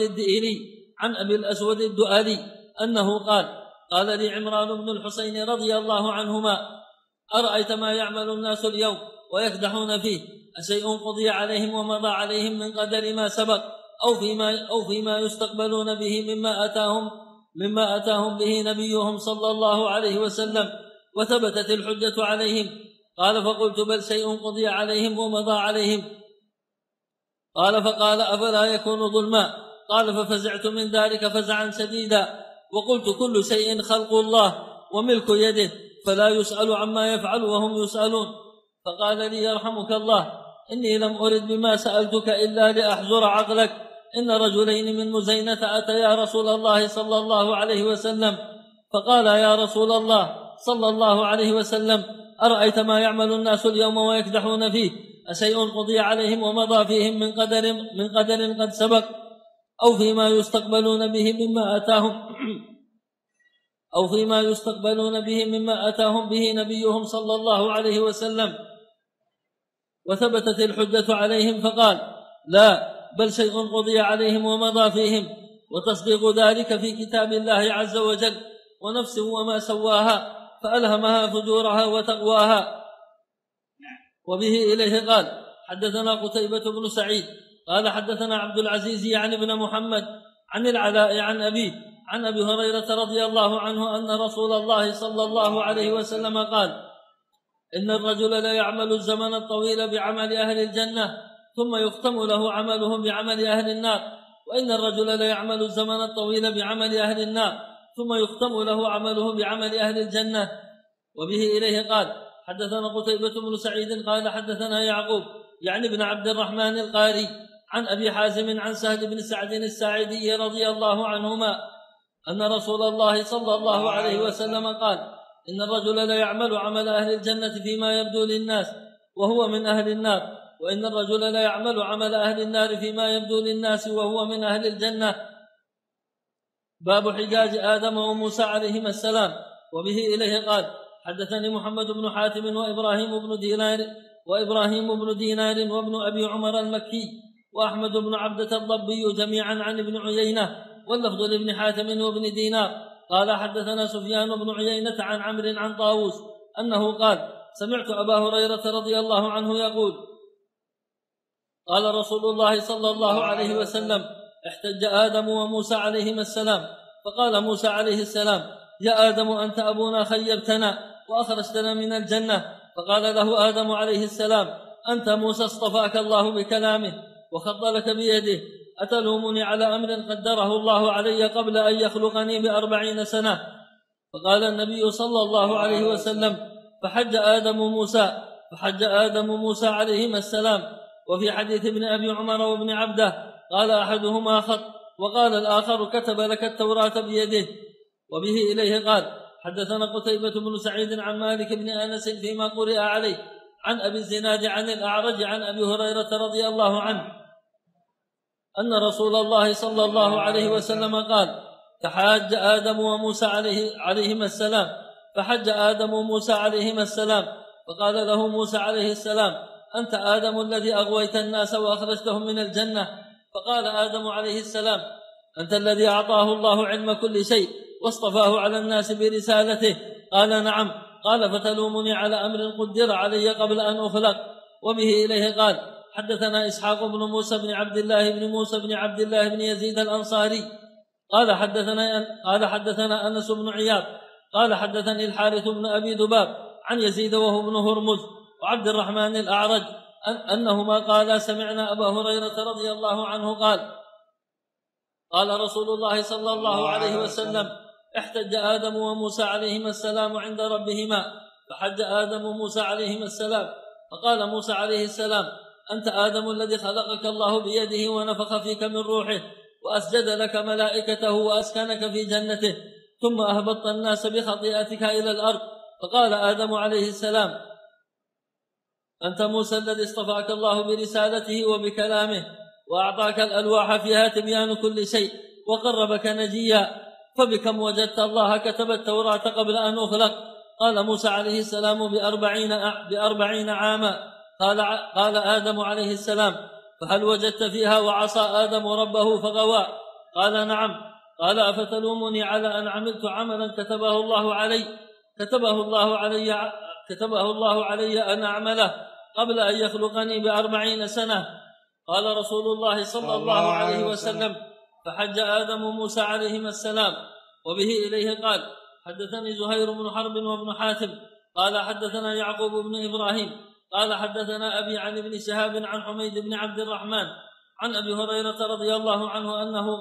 الأسود الدؤلي أنه قال لي عمران بن الحسين رضي الله عنهما أرأيت ما يعمل الناس اليوم ويكدحون فيه، أشيء قضي عليهم ومضى عليهم من قدر ما سبق أو فيما يستقبلون به مما أتاهم به نبيهم صلى الله عليه وسلم وثبتت الحجة عليهم؟ قال فقلت بل شيء قضي عليهم ومضى عليهم. قال فقال أفلا يكون ظلما؟ قال ففزعت من ذلك فزعا شديدا وقلت كل شيء خلق الله وملك يده فلا يسأل عما يفعل وهم يسألون. فقال لي يرحمك الله إني لم أرد بما سألتك إلا لأحزر عقلك. إن رجلين من مزينة أتيا رسول الله صلى الله عليه وسلم فقال يا رسول الله صلى الله عليه وسلم أرأيت ما يعمل الناس اليوم ويكدحون فيه، أشيء قضي عليهم ومضى فيهم من قدر قد سبق أو فيما يستقبلون به مما أتاهم به نبيهم صلى الله عليه وسلم وثبتت الحجة عليهم؟ فقال لا، بل شيء قضي عليهم ومضى فيهم، وتصديق ذلك في كتاب الله عز وجل. ونفس وما سواها فألهمها فجورها وتقواها. وبه إليه قال حدثنا قتيبة بن سعيد قال حدثنا عبد العزيز عن ابن محمد عن العلاء عن أبيه عن أبي هريرة رضي الله عنه أن رسول الله صلى الله عليه وسلم قال: إن الرجل لا يعمل الزمن الطويل بعمل أهل الجنة ثم يختم له عمله بعمل أهل النار، وإن الرجل لا يعمل الزمن الطويل بعمل أهل النار ثم يختم له عمله بعمل أهل الجنة. وبه إليه قال: حدثنا قتيبة بن سعيد قال حدثنا يعقوب يعني بن عبد الرحمن القاري عن أبي حازم عن سهل بن سعد الساعدي رضي الله عنهما أن رسول الله صلى الله عليه وسلم قال: إن الرجل لا يعمل عمل أهل الجنة فيما يبدو للناس وهو من أهل النار، وإن الرجل لا يعمل عمل أهل النار فيما يبدو للناس وهو من أهل الجنة. باب حجاج آدم وموسى عليهما السلام. وبه إليه قال: حدثني محمد بن حاتم وإبراهيم بن دينار وابن أبي عمر المكي وأحمد بن عبدة الضبي جميعا عن ابن عيينة، واللفظ لابن حاتم وابن دينار قال: حدثنا سفيان بن عيينة عن عمرو عن طاووس أنه قال: سمعت أبا هريرة رضي الله عنه يقول: قال رسول الله صلى الله عليه وسلم: احتج آدم وموسى عليهما السلام، فقال موسى عليه السلام: يا آدم أنت أبونا خيبتنا وأخرجتنا من الجنة. فقال له آدم عليه السلام: أنت موسى اصطفاك الله بكلامه وخضلك بيده، أتلومني على أمر قدره الله علي قبل أن يخلقني ب40 سنة؟ فقال النبي صلى الله عليه وسلم: فحج آدم موسى عليهما السلام. وفي حديث ابن أبي عمر وابن عبده قال أحدهما خط وقال الآخر كتب لك التوراة بيده. وبه إليه قال: حدثنا قتيبة بن سعيد عن مالك بن أنس فيما قرئ عليه عن أبي الزناد عن الأعرج عن أبي هريرة رضي الله عنه أن رسول الله صلى الله عليه وسلم قال: تحاج آدم وموسى عليهما السلام، فحج آدم وموسى عليهما السلام، فقال له موسى عليه السلام: أنت آدم الذي أغويت الناس وأخرجتهم من الجنة. فقال آدم عليه السلام: أنت الذي أعطاه الله علم كل شيء واصطفاه على الناس برسالته. قال: نعم. قال: فتلومني على أمر قدر علي قبل أن أخلق. وبه إليه قال: حدثنا إسحاق بن موسى بن عبد الله بن يزيد الأنصاري قال حدثنا أنس بن عياض قال حدثني الحارث بن أبي ذباب عن يزيد وهو ابن هرمز وعبد الرحمن الأعرج أنهما قالا: سمعنا أبا هريرة رضي الله عنه قال رسول الله صلى الله عليه وسلم: احتج آدم وموسى عليهما السلام عند ربهما، فحج آدم وموسى عليهما السلام، فقال موسى عليه السلام: أنت آدم الذي خلقك الله بيده ونفخ فيك من روحه وأسجد لك ملائكته وأسكنك في جنته، ثم أهبطت الناس بخطيئتك إلى الأرض. فقال آدم عليه السلام: أنت موسى الذي اصطفاك الله برسالته وبكلامه وأعطاك الألواح فيها تبيان كل شيء وقربك نجيا، فبكم وجدت الله كتب التوراة قبل أن أخلق؟ قال موسى عليه السلام: ب40 عاما. قال آدم عليه السلام: فهل وجدت فيها وعصى آدم ربه فغوى؟ قال: نعم. قال: أفتلومني على أن عملت عملا كتبه الله علي أن أعمله قبل أن يخلقني ب40 سنة؟ قال رسول الله صلى الله عليه وسلم: فحج آدم وموسى عليهما السلام. وبه إليه قال: حدثني زهير بن حرب وابن حاتم قال حدثنا يعقوب بن إبراهيم قال حدثنا أبي عن ابن شهاب عن حميد بن عبد الرحمن عن أبي هريرة رضي الله عنه أنه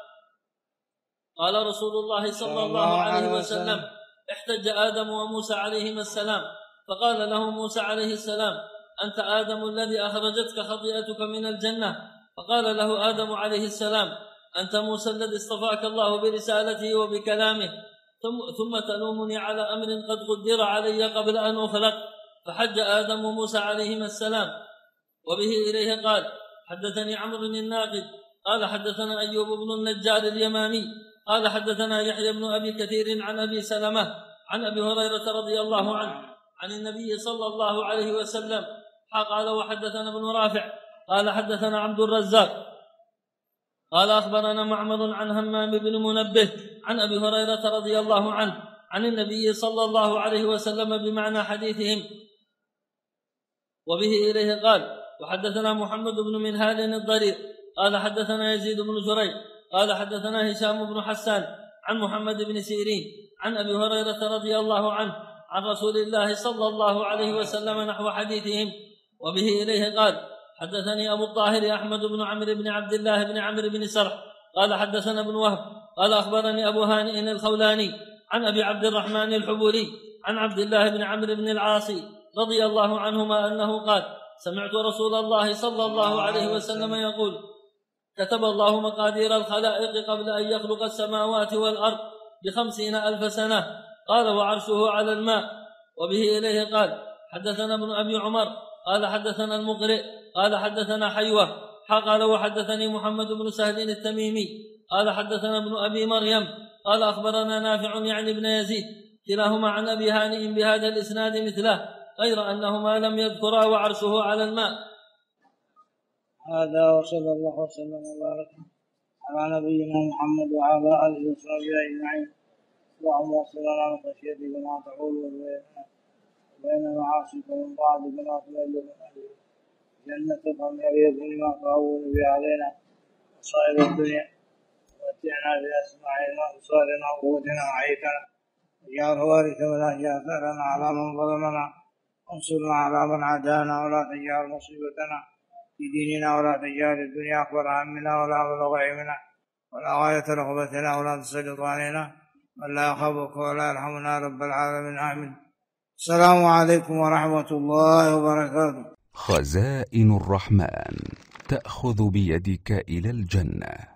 قال رسول الله صلى الله عليه وسلم: احتج آدم وموسى عليهما السلام، فقال له موسى عليه السلام: أنت آدم الذي أخرجتك خطيئتك من الجنة. فقال له آدم عليه السلام: أنت موسى الذي اصطفاك الله برسالته وبكلامه، ثم تلومني على أمر قد قدر علي قبل أن أخلق؟ فحج آدم وموسى عليهما السلام. وبه إليه قال: حدثني عمرو الناقد قال حدثنا أيوب بن النجار اليماني قال حدثنا يحيى بن أبي كثير عن أبي سلمة عن أبي هريرة رضي الله عنه عن النبي صلى الله عليه وسلم قال: وحدثنا ابن رافع قال حدثنا عبد الرزاق قال أخبرنا معمر عن همام بن منبه عن أبي هريرة رضي الله عنه عن النبي صلى الله عليه وسلم بمعنى حديثهم. وبه إليه قال: وحدثنا محمد بن منهال الضرير قال حدثنا يزيد بن زريع قال حدثنا هشام بن حسان عن محمد بن سيرين عن أبي هريرة رضي الله عنه عن رسول الله صلى الله عليه وسلم نحو حديثهم وبه إليه قال حدثني أبو الطاهر أحمد بن عمرو بن عبد الله بن عمرو بن سرح قال حدثنا ابن وهب قال أخبرني أبو هانئ الخولاني عن أبي عبد الرحمن الحبولي عن عبد الله بن عمرو بن العاص رضي الله عنهما أنه قال سمعت رسول الله صلى الله عليه وسلم يقول كتب الله مقادير الخلائق قبل أن يخلق السماوات والأرض ب50,000 سنة قال وعرشه على الماء وبه إليه قال حدثنا ابن أبي عمر قال حدثنا المقرئ قال حدثنا حيوة قال وحدثني محمد بن سهل التميمي قال حدثنا ابن أبي مريم قال أخبرنا نافع يعني ابن يزيد كلاهما عن أبي هانئ بهذا الإسناد مثله غير أنهما لم يذكرا وعرشه على الماء. هذا وصلى الله وسلم وبارك على نبينا محمد وعلى آله وصحبه أجمعين. اللهم وصلنا من خشيتك ما تحول بين معاصيك ومن طاعتك ما تبلغنا جنتك ومن يريدك ما تهون به علينا مصائب الدنيا ومتعنا بأسماعنا وأبصارنا وقوتنا وحياتنا واجعل وارث ولا ثأرنا على من ظلمنا وانصرنا على من عادانا ولا تجعل مصيبتنا في ديننا ولا تجعل الدنيا أكبر همنا ولا مبلغ علمنا ولا غاية رغبتنا ولا تسلط علينا من لا يخافك ولا يرحمنا رب العالمين آمين. السلام عليكم ورحمة الله وبركاته. خزائن الرحمن تأخذ بيدك إلى الجنة.